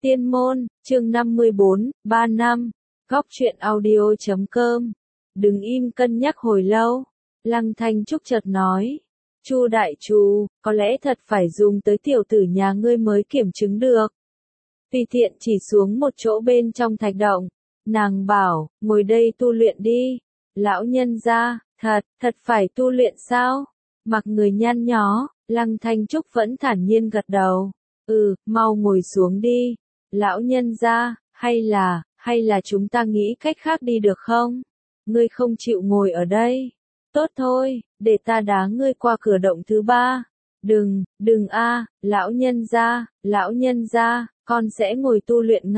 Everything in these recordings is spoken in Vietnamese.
Tiên môn, chương 54, 3 năm. Góc truyện audio.com. Đừng im cân nhắc hồi lâu. Lăng Thanh Trúc chợt nói. Chu đại trù, có lẽ thật phải dùng tới tiểu tử nhà ngươi mới kiểm chứng được. Tùy tiện chỉ xuống một chỗ bên trong thạch động. Nàng bảo, ngồi đây tu luyện đi. Lão nhân gia, thật phải tu luyện sao? Mặc người nhăn nhó, Lăng Thanh Trúc vẫn thản nhiên gật đầu. Mau ngồi xuống đi. Lão nhân gia, hay là chúng ta nghĩ cách khác đi được không? Ngươi không chịu ngồi ở đây. Tốt thôi, để ta đá ngươi qua cửa động thứ 3. Đừng lão nhân gia, con sẽ ngồi tu luyện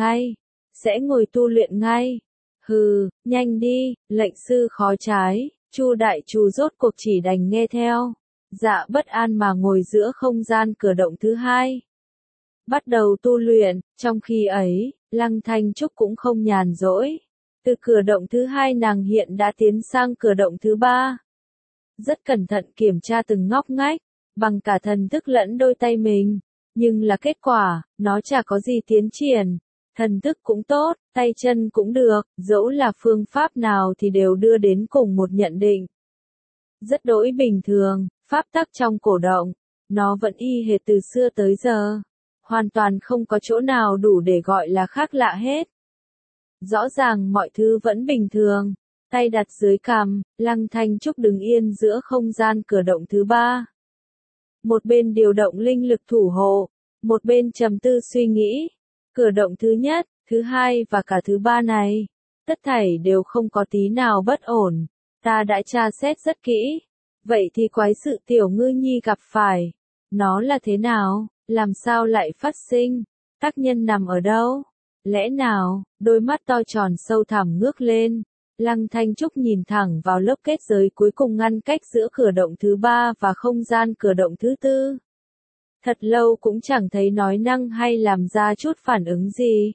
ngay. Nhanh đi, lệnh sư khó trái. Chu đại trù rốt cuộc chỉ đành nghe theo. Dạ bất an mà ngồi giữa không gian cửa động thứ 2. Bắt đầu tu luyện, trong khi ấy, Lăng Thanh Trúc cũng không nhàn rỗi. Từ cửa động thứ 2 nàng hiện đã tiến sang cửa động thứ 3. Rất cẩn thận kiểm tra từng ngóc ngách, bằng cả thần thức lẫn đôi tay mình. Nhưng là kết quả, nó chả có gì tiến triển. Thần thức cũng tốt, tay chân cũng được, dẫu là phương pháp nào thì đều đưa đến cùng một nhận định. Rất đỗi bình thường, pháp tắc trong cổ động, nó vẫn y hệt từ xưa tới giờ. Hoàn toàn không có chỗ nào đủ để gọi là khác lạ hết. Rõ ràng mọi thứ vẫn bình thường. Tay đặt dưới cằm, Lăng Thanh Trúc đứng yên giữa không gian cửa động thứ 3. Một bên điều động linh lực thủ hộ, một bên trầm tư suy nghĩ. Cửa động thứ nhất, thứ 2 và cả thứ 3 này, tất thảy đều không có tí nào bất ổn. Ta đã tra xét rất kỹ. Vậy thì quái sự tiểu ngư nhi gặp phải, nó là thế nào? Làm sao lại phát sinh? Tác nhân nằm ở đâu? Lẽ nào? Đôi mắt to tròn sâu thẳm ngước lên. Lăng Thanh Trúc nhìn thẳng vào lớp kết giới cuối cùng ngăn cách giữa cửa động thứ 3 và không gian cửa động thứ 4. Thật lâu cũng chẳng thấy nói năng hay làm ra chút phản ứng gì.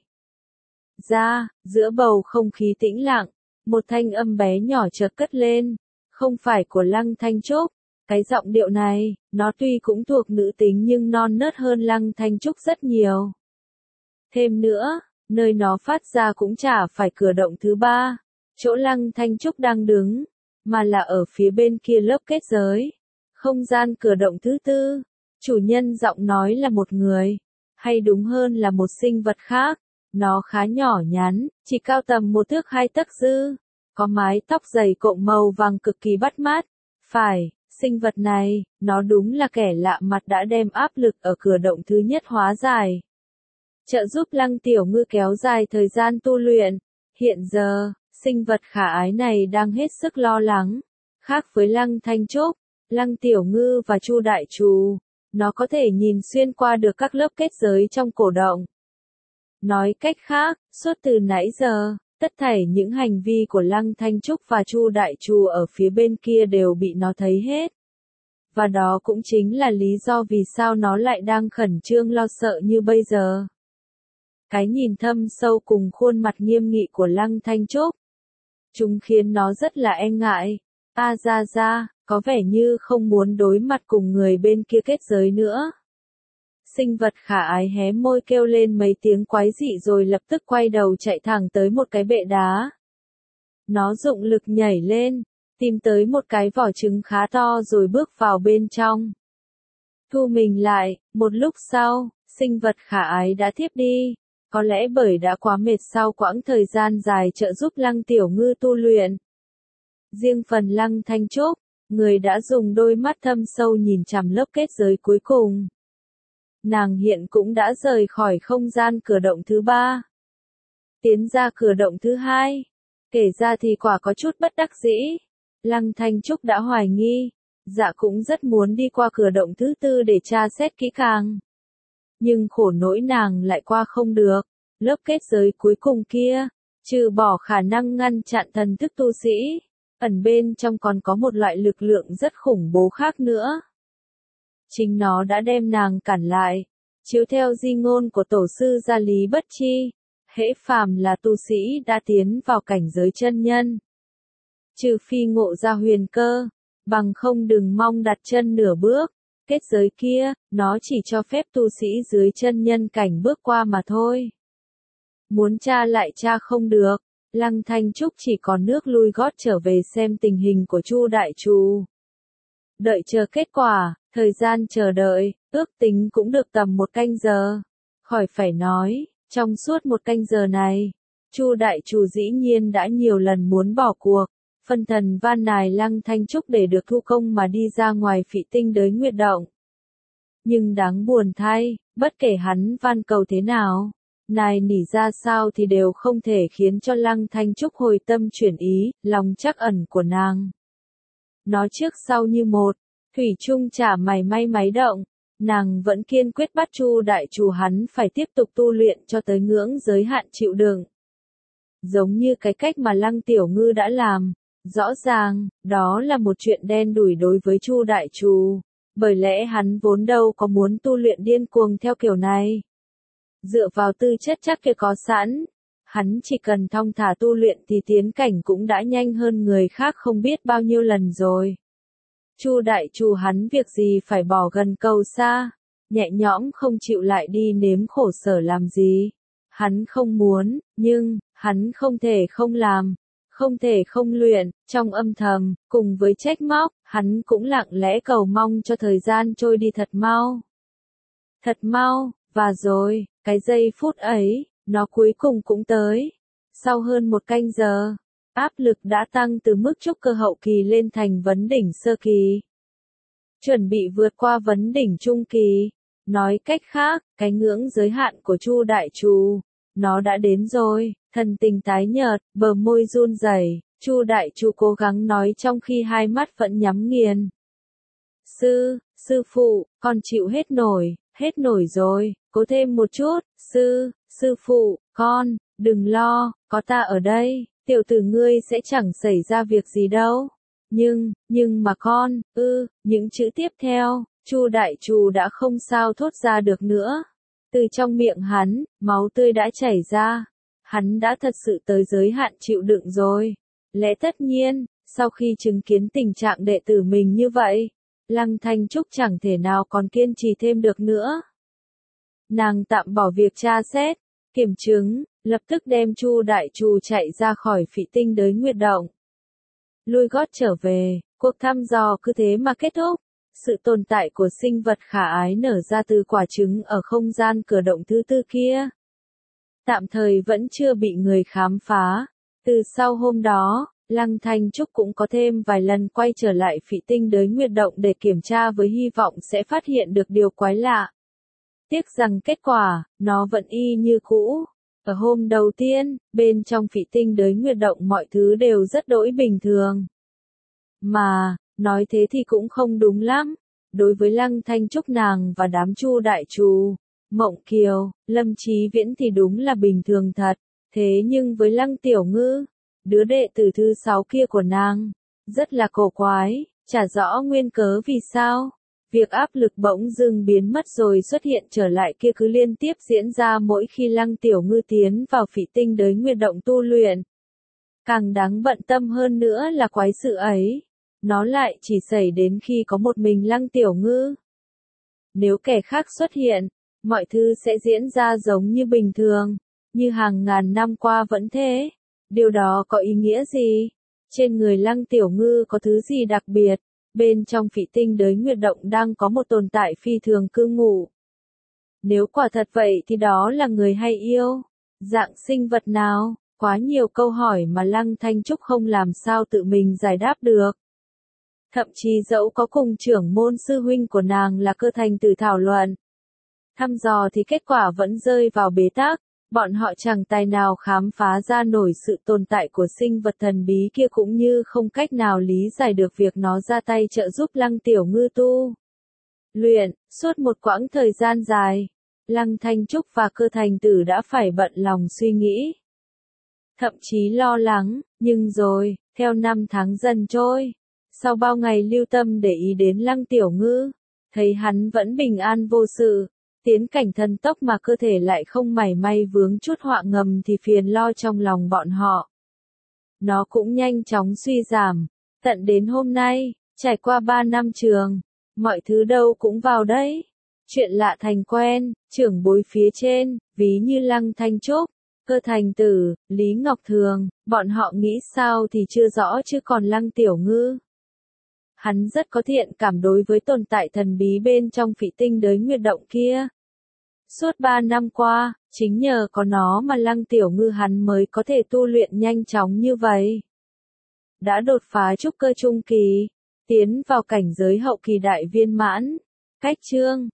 Giữa bầu không khí tĩnh lặng, một thanh âm bé nhỏ chợt cất lên. Không phải của Lăng Thanh Trúc. Cái giọng điệu này, nó tuy cũng thuộc nữ tính nhưng non nớt hơn Lăng Thanh Trúc rất nhiều. Thêm nữa, nơi nó phát ra cũng chả phải cửa động thứ 3, chỗ Lăng Thanh Trúc đang đứng, mà là ở phía bên kia lớp kết giới. Không gian cửa động thứ 4, chủ nhân giọng nói là một người, hay đúng hơn là một sinh vật khác. Nó khá nhỏ nhắn, chỉ cao tầm 1 thước 2 tấc dư, có mái tóc dày cộm màu vàng cực kỳ bắt mắt. Phải. Sinh vật này, nó đúng là kẻ lạ mặt đã đem áp lực ở cửa động thứ nhất hóa giải. Trợ giúp Lăng Tiểu Ngư kéo dài thời gian tu luyện. Hiện giờ, sinh vật khả ái này đang hết sức lo lắng. Khác với Lăng Thanh Trúc, Lăng Tiểu Ngư và Chu đại trù, nó có thể nhìn xuyên qua được các lớp kết giới trong cổ động. Nói cách khác, suốt từ nãy giờ, tất thảy những hành vi của Lăng Thanh Trúc và Chu đại trù ở phía bên kia đều bị nó thấy hết. Và đó cũng chính là lý do vì sao nó lại đang khẩn trương lo sợ như bây giờ. Cái nhìn thâm sâu cùng khuôn mặt nghiêm nghị của Lăng Thanh Trúc, chúng khiến nó rất là e ngại. Có vẻ như không muốn đối mặt cùng người bên kia kết giới nữa. Sinh vật khả ái hé môi kêu lên mấy tiếng quái dị rồi lập tức quay đầu chạy thẳng tới một cái bệ đá. Nó dụng lực nhảy lên, tìm tới một cái vỏ trứng khá to rồi bước vào bên trong. Thu mình lại, một lúc sau, sinh vật khả ái đã thiếp đi, có lẽ bởi đã quá mệt sau quãng thời gian dài trợ giúp Lăng Tiểu Ngư tu luyện. Riêng phần Lăng Thanh Trúc, người đã dùng đôi mắt thâm sâu nhìn chằm lớp kết giới cuối cùng. Nàng hiện cũng đã rời khỏi không gian cửa động thứ 3. Tiến ra cửa động thứ 2. Kể ra thì quả có chút bất đắc dĩ. Lăng Thanh Trúc đã hoài nghi. Dạ cũng rất muốn đi qua cửa động thứ 4 để tra xét kỹ càng. Nhưng khổ nỗi nàng lại qua không được. Lớp kết giới cuối cùng kia, trừ bỏ khả năng ngăn chặn thần thức tu sĩ, ẩn bên trong còn có một loại lực lượng rất khủng bố khác nữa. Chính nó đã đem nàng cản lại. Chiếu theo di ngôn của tổ sư Gia Lý Bất Chi, hễ phàm là tu sĩ đã tiến vào cảnh giới chân nhân, trừ phi ngộ ra huyền cơ, bằng không đừng mong đặt chân nửa bước. Kết giới kia, nó chỉ cho phép tu sĩ dưới chân nhân cảnh bước qua mà thôi. Muốn tra lại tra không được. Lăng Thanh Trúc chỉ còn nước lui gót trở về xem tình hình của Chu đại trù. Đợi chờ kết quả, thời gian chờ đợi, ước tính cũng được tầm 1 canh giờ. Khỏi phải nói, trong suốt 1 canh giờ này, Chu đại trù dĩ nhiên đã nhiều lần muốn bỏ cuộc, phân thần van nài Lăng Thanh Trúc để được thu công mà đi ra ngoài Phỉ Tinh Đới Nguyệt Động. Nhưng đáng buồn thay, bất kể hắn van cầu thế nào, nài nỉ ra sao thì đều không thể khiến cho Lăng Thanh Trúc hồi tâm chuyển ý, lòng trắc ẩn của nàng. Nó trước sau như một, thủy chung chả mảy may máy động, nàng vẫn kiên quyết bắt Chu đại trù hắn phải tiếp tục tu luyện cho tới ngưỡng giới hạn chịu đựng. Giống như cái cách mà Lăng Tiểu Ngư đã làm, rõ ràng, đó là một chuyện đen đủi đối với Chu đại trù, bởi lẽ hắn vốn đâu có muốn tu luyện điên cuồng theo kiểu này. Dựa vào tư chất chắc kia có sẵn, hắn chỉ cần thong thả tu luyện thì tiến cảnh cũng đã nhanh hơn người khác không biết bao nhiêu lần rồi. Chu đại trù hắn việc gì phải bỏ gần cầu xa, nhẹ nhõm không chịu lại đi nếm khổ sở làm gì. Hắn không muốn, nhưng, hắn không thể không làm, không thể không luyện, trong âm thầm, cùng với trách móc, hắn cũng lặng lẽ cầu mong cho thời gian trôi đi thật mau. Thật mau, và rồi, cái giây phút ấy, nó cuối cùng cũng tới. Sau hơn 1 canh giờ, áp lực đã tăng từ mức trúc cơ hậu kỳ lên thành vấn đỉnh sơ kỳ. Chuẩn bị vượt qua vấn đỉnh trung kỳ. Nói cách khác, cái ngưỡng giới hạn của Chu đại trù, nó đã đến rồi. Thần tình tái nhợt, bờ môi run rẩy, Chu đại trù cố gắng nói trong khi hai mắt vẫn nhắm nghiền. Sư phụ, con chịu hết nổi rồi, cố thêm một chút, sư phụ, con, đừng lo, có ta ở đây, tiểu tử ngươi sẽ chẳng xảy ra việc gì đâu. Nhưng mà con, những chữ tiếp theo, Chu đại trù đã không sao thốt ra được nữa. Từ trong miệng hắn, máu tươi đã chảy ra. Hắn đã thật sự tới giới hạn chịu đựng rồi. Lẽ tất nhiên, sau khi chứng kiến tình trạng đệ tử mình như vậy, Lăng Thanh Trúc chẳng thể nào còn kiên trì thêm được nữa. Nàng tạm bỏ việc tra xét, kiểm chứng, lập tức đem Chu đại trù chạy ra khỏi Phỉ Tinh Đới Nguyệt Động. Lui gót trở về, cuộc thăm dò cứ thế mà kết thúc. Sự tồn tại của sinh vật khả ái nở ra từ quả trứng ở không gian cửa động thứ 4 kia. Tạm thời vẫn chưa bị người khám phá. Từ sau hôm đó, Lăng Thanh Trúc cũng có thêm vài lần quay trở lại Phỉ Tinh Đới Nguyệt Động để kiểm tra với hy vọng sẽ phát hiện được điều quái lạ. Tiếc rằng kết quả, nó vẫn y như cũ. Ở hôm đầu tiên, bên trong Phỉ Tinh Đới Nguyệt Động mọi thứ đều rất đỗi bình thường. Mà, nói thế thì cũng không đúng lắm. Đối với Lăng Thanh Trúc nàng và đám Chu đại trù, Mộng Kiều, Lâm Chí Viễn thì đúng là bình thường thật. Thế nhưng với Lăng Tiểu Ngư, đứa đệ tử thứ 6 kia của nàng, rất là cổ quái, chả rõ nguyên cớ vì sao. Việc áp lực bỗng dưng biến mất rồi xuất hiện trở lại kia cứ liên tiếp diễn ra mỗi khi Lăng Tiểu Ngư tiến vào Phỉ Tinh Đới Nguyệt Động tu luyện. Càng đáng bận tâm hơn nữa là quái sự ấy, nó lại chỉ xảy đến khi có một mình Lăng Tiểu Ngư. Nếu kẻ khác xuất hiện, mọi thứ sẽ diễn ra giống như bình thường, như hàng ngàn năm qua vẫn thế. Điều đó có ý nghĩa gì? Trên người Lăng Tiểu Ngư có thứ gì đặc biệt? Bên trong Phỉ Tinh Đới Nguyệt Động đang có một tồn tại phi thường cư ngụ. Nếu quả thật vậy thì đó là người hay yêu? Dạng sinh vật nào? Quá nhiều câu hỏi mà Lăng Thanh Trúc không làm sao tự mình giải đáp được. Thậm chí dẫu có cùng trưởng môn sư huynh của nàng là Cơ Thành Tử thảo luận, thăm dò thì kết quả vẫn rơi vào bế tắc. Bọn họ chẳng tài nào khám phá ra nổi sự tồn tại của sinh vật thần bí kia cũng như không cách nào lý giải được việc nó ra tay trợ giúp Lăng Tiểu Ngư tu luyện. Suốt một quãng thời gian dài, Lăng Thanh Trúc và Cơ Thành Tử đã phải bận lòng suy nghĩ, thậm chí lo lắng, nhưng rồi, theo năm tháng dần trôi, sau bao ngày lưu tâm để ý đến Lăng Tiểu Ngư, thấy hắn vẫn bình an vô sự, tiến cảnh thần tốc mà cơ thể lại không mảy may vướng chút họa ngầm thì phiền lo trong lòng bọn họ. Nó cũng nhanh chóng suy giảm, tận đến hôm nay, trải qua 3 năm trường, mọi thứ đâu cũng vào đấy. Chuyện lạ thành quen, trưởng bối phía trên, ví như Lăng Thanh Trúc, Cơ Thành Tử, Lý Ngọc Thường, bọn họ nghĩ sao thì chưa rõ chứ còn Lăng Tiểu Ngư. Hắn rất có thiện cảm đối với tồn tại thần bí bên trong Phỉ Tinh Đới Nguyệt Động kia. Suốt 3 năm qua, chính nhờ có nó mà Lăng Tiểu Ngư hắn mới có thể tu luyện nhanh chóng như vậy. Đã đột phá trúc cơ trung kỳ, tiến vào cảnh giới hậu kỳ đại viên mãn. Cách chương